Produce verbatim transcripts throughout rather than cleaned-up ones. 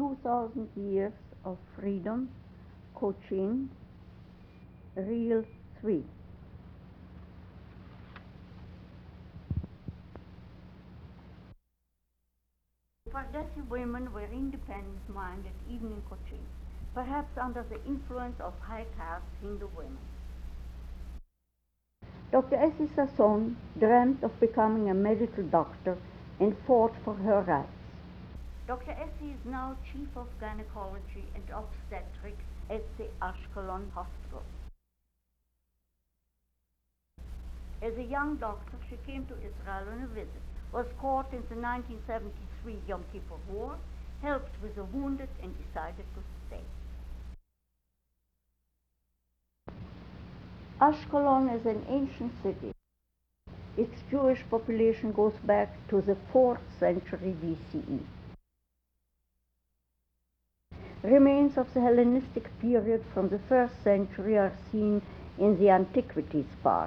two thousand years of freedom, Cochin, Reel three. Pardesi women were independent-minded even in Cochin, perhaps under the influence of high-caste Hindu women. Doctor Essie Sasson dreamt of becoming a medical doctor and fought for her rights. Doctor Essie is now Chief of Gynecology and Obstetrics at the Ashkelon Hospital. As a young doctor, she came to Israel on a visit, was caught in the nineteen seventy-three Yom Kippur War, helped with the wounded, and decided to stay. Ashkelon is an ancient city. Its Jewish population goes back to the fourth century B C E. Remains of the Hellenistic period from the first century are seen in the Antiquities Park.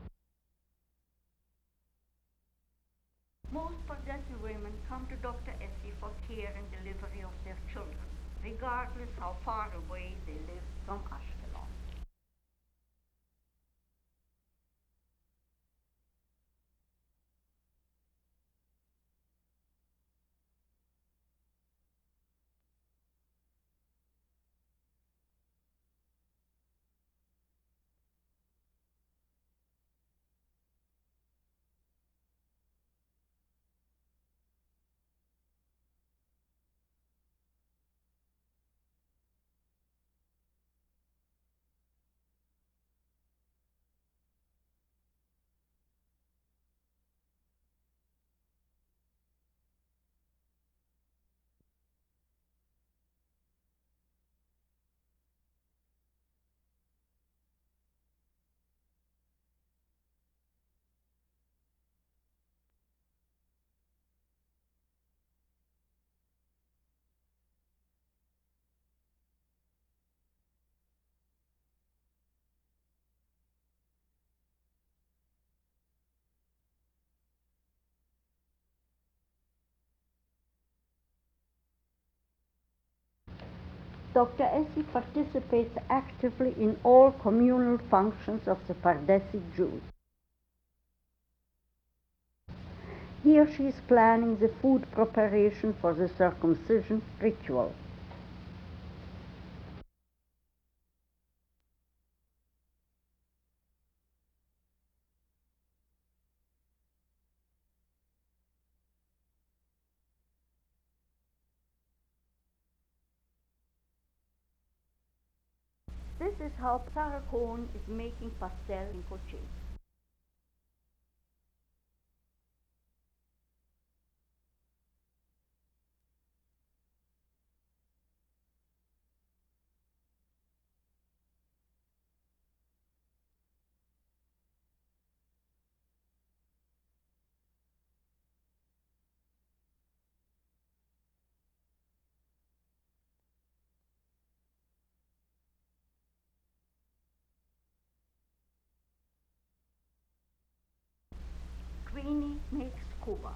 Most Pardesi women come to Doctor Essie for care and delivery of their children, regardless how far away they live from Ashkelon. Doctor Essie participates actively in all communal functions of the Pardesi Jews. Here she is planning the food preparation for the circumcision ritual. This is how Sarah Cohen is making pastel in Cochin. Queenie makes kuba.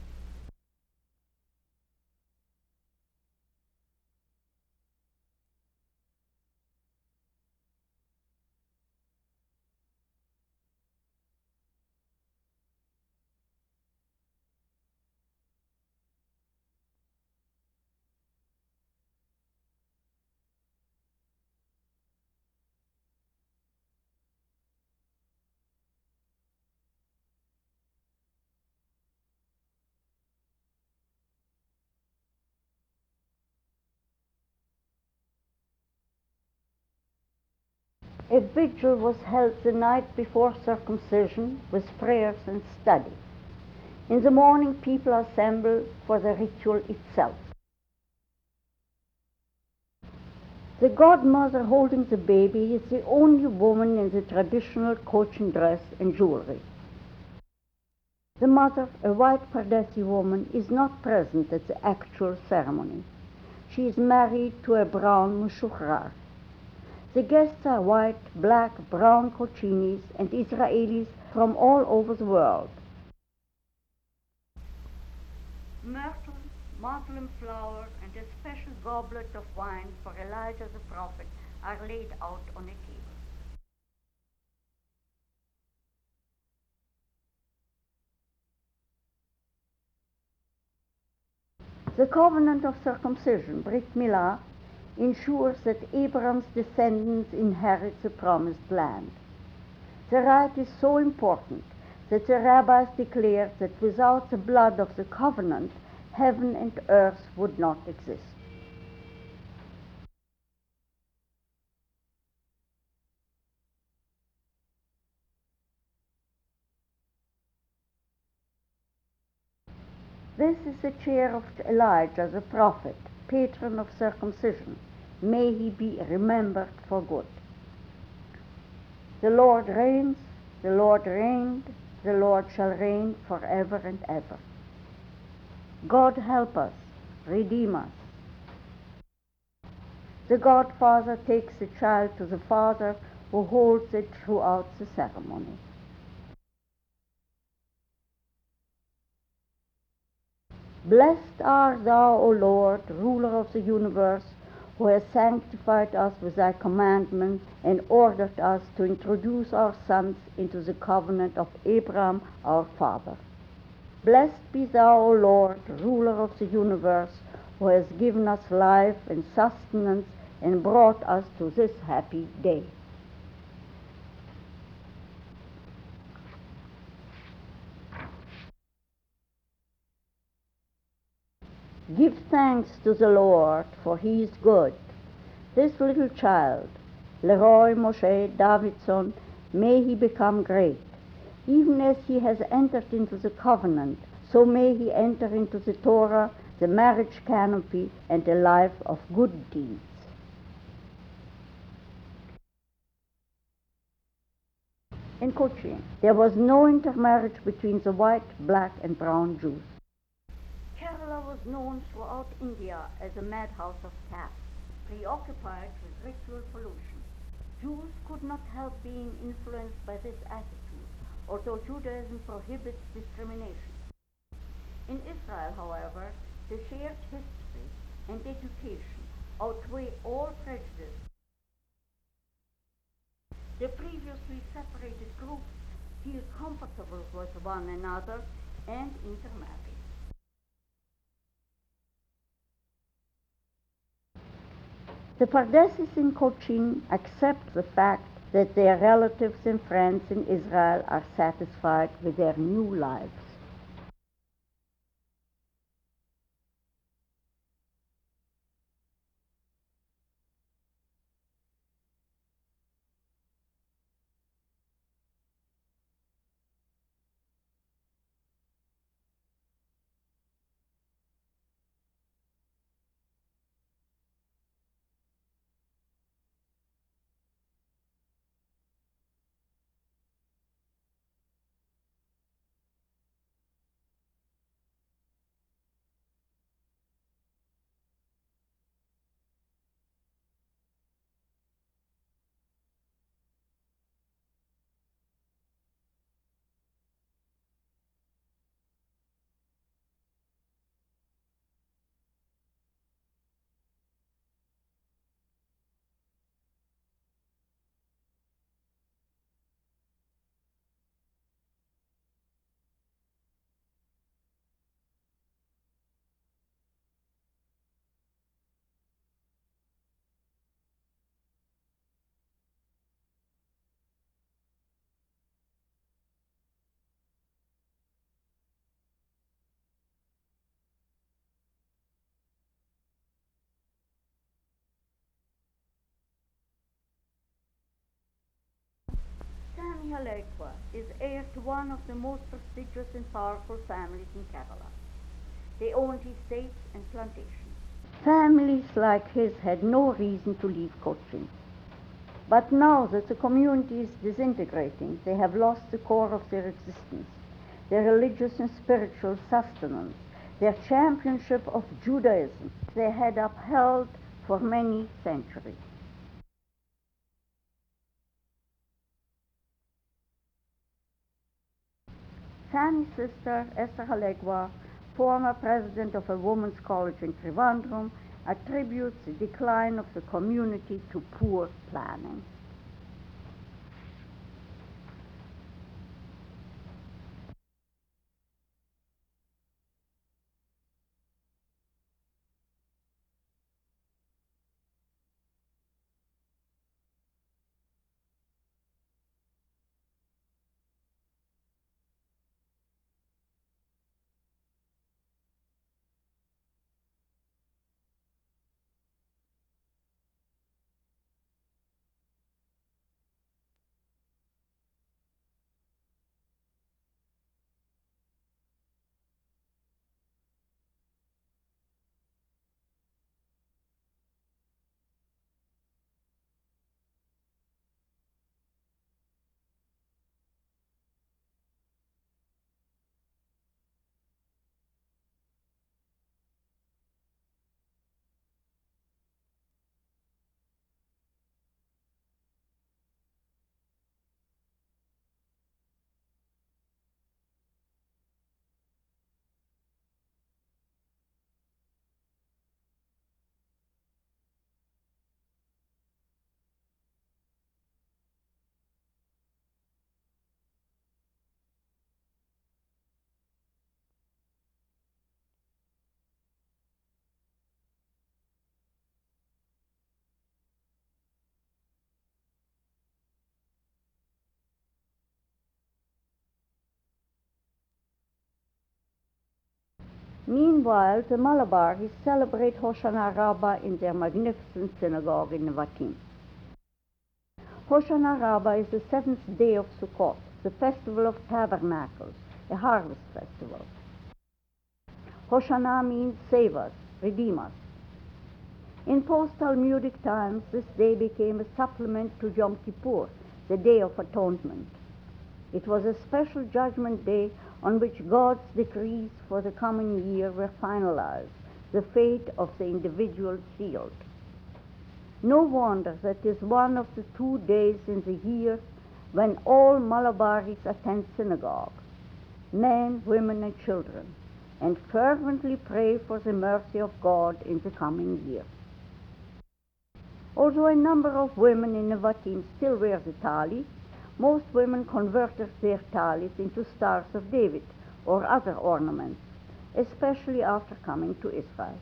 A vigil was held the night before circumcision with prayers and study. In the morning, people assemble for the ritual itself. The godmother holding the baby is the only woman in the traditional Cochin dress and jewelry. The mother, a white Pardesi woman, is not present at the actual ceremony. She is married to a brown mushukhrar. The guests are white, black, brown Cochinis and Israelis from all over the world. Myrtle, muslin flower, and a special goblet of wine for Elijah the prophet are laid out on a table. The covenant of circumcision, Brit Milah, ensures that Abraham's descendants inherit the promised land. The rite is so important that the rabbis declared that without the blood of the covenant, heaven and earth would not exist. This is the chair of Elijah the prophet, patron of circumcision. May he be remembered for good. The Lord reigns, the Lord reigned, the Lord shall reign forever and ever. God help us, redeem us. The godfather takes the child to the father, who holds it throughout the ceremony. Blessed art thou, O Lord, ruler of the universe, who has sanctified us with thy commandments and ordered us to introduce our sons into the covenant of Abraham our father. Blessed be thou, O Lord, ruler of the universe, who has given us life and sustenance and brought us to this happy day. Give thanks to the Lord, for he is good. This little child, Leroy Moshe Davidson, may he become great. Even as he has entered into the covenant, so may he enter into the Torah, the marriage canopy, and a life of good deeds. In Cochin, there was no intermarriage between the white, black, and brown Jews. Kerala was known throughout India as a madhouse of castes, preoccupied with ritual pollution. Jews could not help being influenced by this attitude, although Judaism prohibits discrimination. In Israel, however, the shared history and education outweigh all prejudice. The previously separated groups feel comfortable with one another and intermarry. The Pardesis in Cochin accept the fact that their relatives and friends in Israel are satisfied with their new lives. Sami Halekwa is heir to one of the most prestigious and powerful families in Kerala. They owned estates and plantations. Families like his had no reason to leave Cochin. But now that the community is disintegrating, they have lost the core of their existence, their religious and spiritual sustenance, their championship of Judaism they had upheld for many centuries. Sami's sister, Esther Halekwa, former president of a women's college in Trivandrum, attributes the decline of the community to poor planning. Meanwhile, the Malabaris celebrate Hoshana Rabbah in their magnificent synagogue in Nevatim. Hoshana Rabbah is the seventh day of Sukkot, the festival of tabernacles, a harvest festival. Hoshana means save us, redeem us. In post-Talmudic times, this day became a supplement to Yom Kippur, the Day of Atonement. It was a special judgment day on which God's decrees for the coming year were finalized, the fate of the individual sealed. No wonder that it is one of the two days in the year when all Malabaris attend synagogue, men, women, and children, and fervently pray for the mercy of God in the coming year. Although a number of women in Nevatim still wear the tali, most women converted their talis into stars of David or other ornaments, especially after coming to Israel.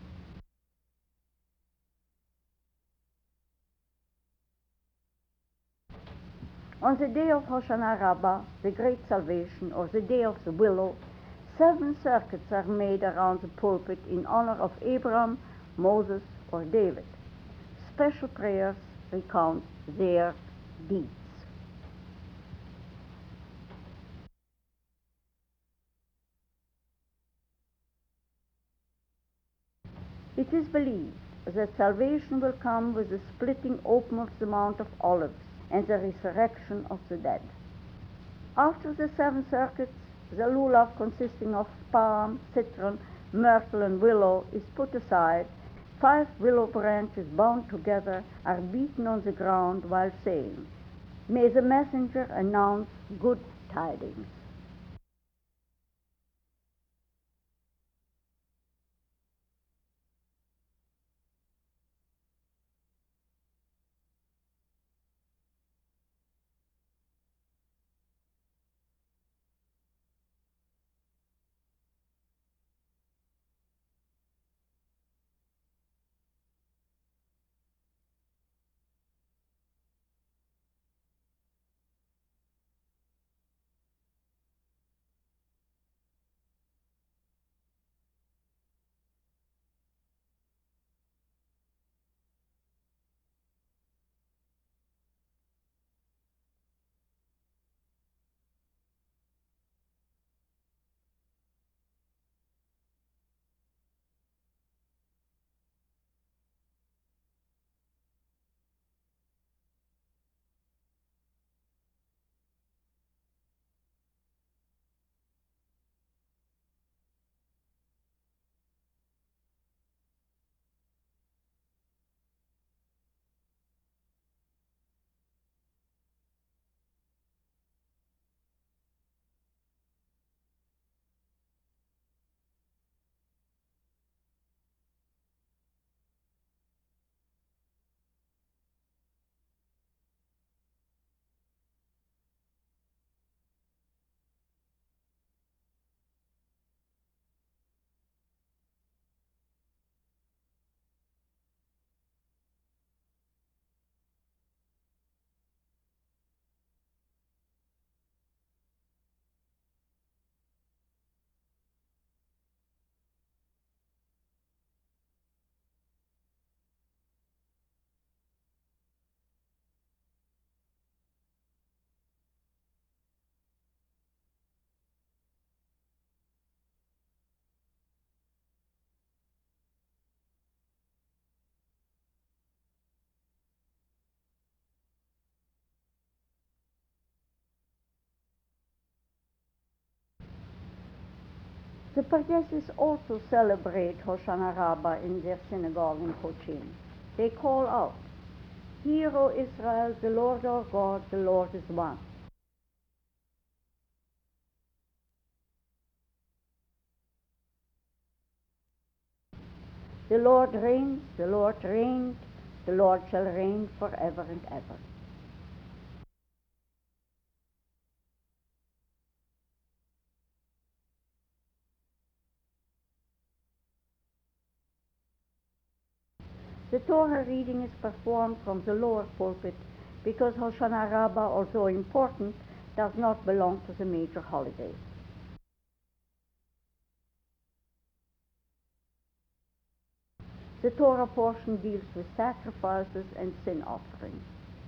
On the day of Hoshana Rabbah, the Great Salvation, or the Day of the Willow, seven circuits are made around the pulpit in honor of Abraham, Moses, or David. Special prayers recount their deeds. It is believed that salvation will come with the splitting open of the Mount of Olives and the resurrection of the dead. After the seven circuits, the lulav consisting of palm, citron, myrtle, and willow is put aside. Five willow branches bound together are beaten on the ground while saying, "May the messenger announce good tidings." The Pardesis also celebrate Hoshana Rabbah in their synagogue in Cochin. They call out, "Hear, O Israel, the Lord our God, the Lord is one." The Lord reigns, the Lord reigned, the Lord shall reign forever and ever. The Torah reading is performed from the lower pulpit because Hoshana Rabbah, although important, does not belong to the major holidays. The Torah portion deals with sacrifices and sin offerings.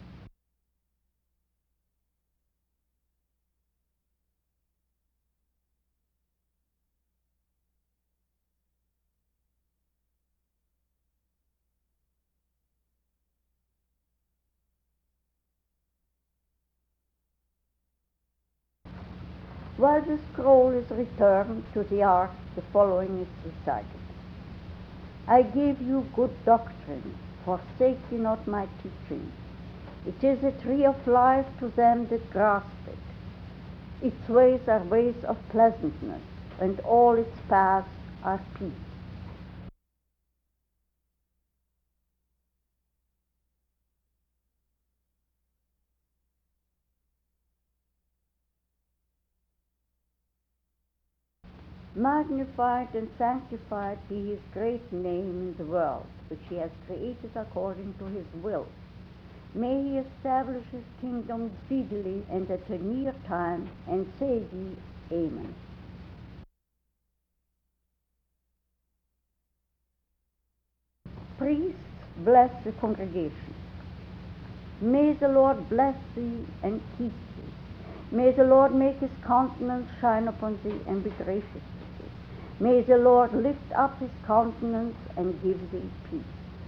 While the scroll is returned to the ark, the following is recited. I gave you good doctrine, forsake ye not my teaching. It is a tree of life to them that grasp it. Its ways are ways of pleasantness, and all its paths are peace. Magnified and sanctified be his great name in the world, which he has created according to his will. May he establish his kingdom speedily and at a near time, and say ye, Amen. Priests, bless the congregation. May the Lord bless thee and keep thee. May the Lord make his countenance shine upon thee and be gracious to thee. May the Lord lift up his countenance and give thee peace.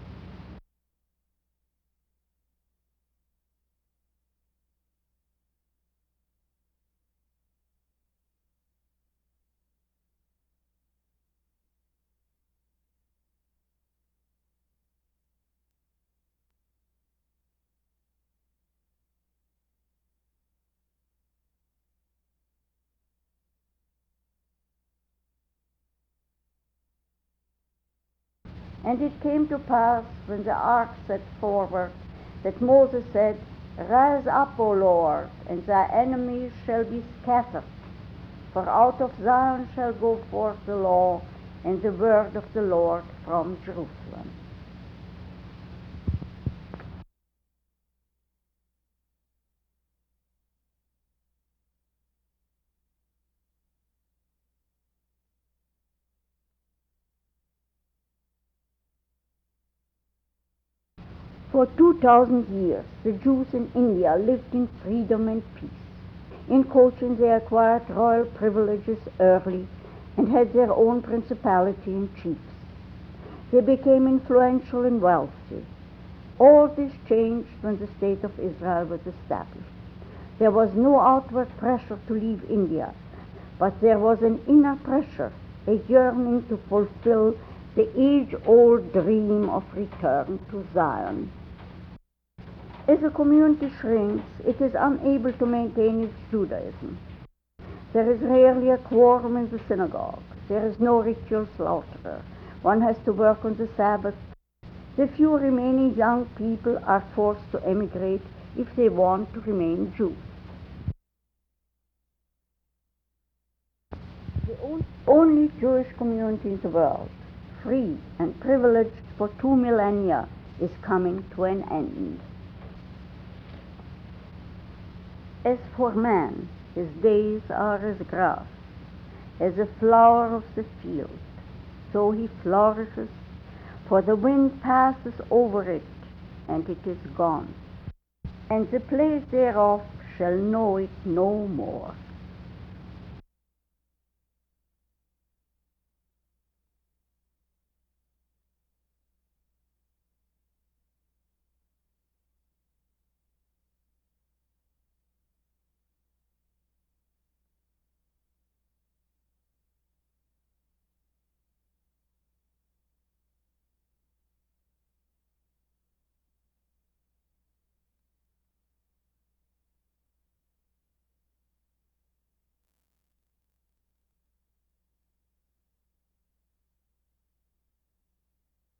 And it came to pass, when the ark set forward, that Moses said, Rise up, O Lord, and thy enemies shall be scattered. For out of Zion shall go forth the law, and the word of the Lord from Jerusalem. For two thousand years, the Jews in India lived in freedom and peace. In Cochin, they acquired royal privileges early and had their own principality and chiefs. They became influential and wealthy. All this changed when the State of Israel was established. There was no outward pressure to leave India, but there was an inner pressure, a yearning to fulfill the age-old dream of return to Zion. As a community shrinks, it is unable to maintain its Judaism. There is rarely a quorum in the synagogue. There is no ritual slaughterer. One has to work on the Sabbath. The few remaining young people are forced to emigrate if they want to remain Jews. The only Jewish community in the world, free and privileged for two millennia, is coming to an end. As for man, his days are as grass, as a flower of the field. So he flourishes, for the wind passes over it, and it is gone, and the place thereof shall know it no more.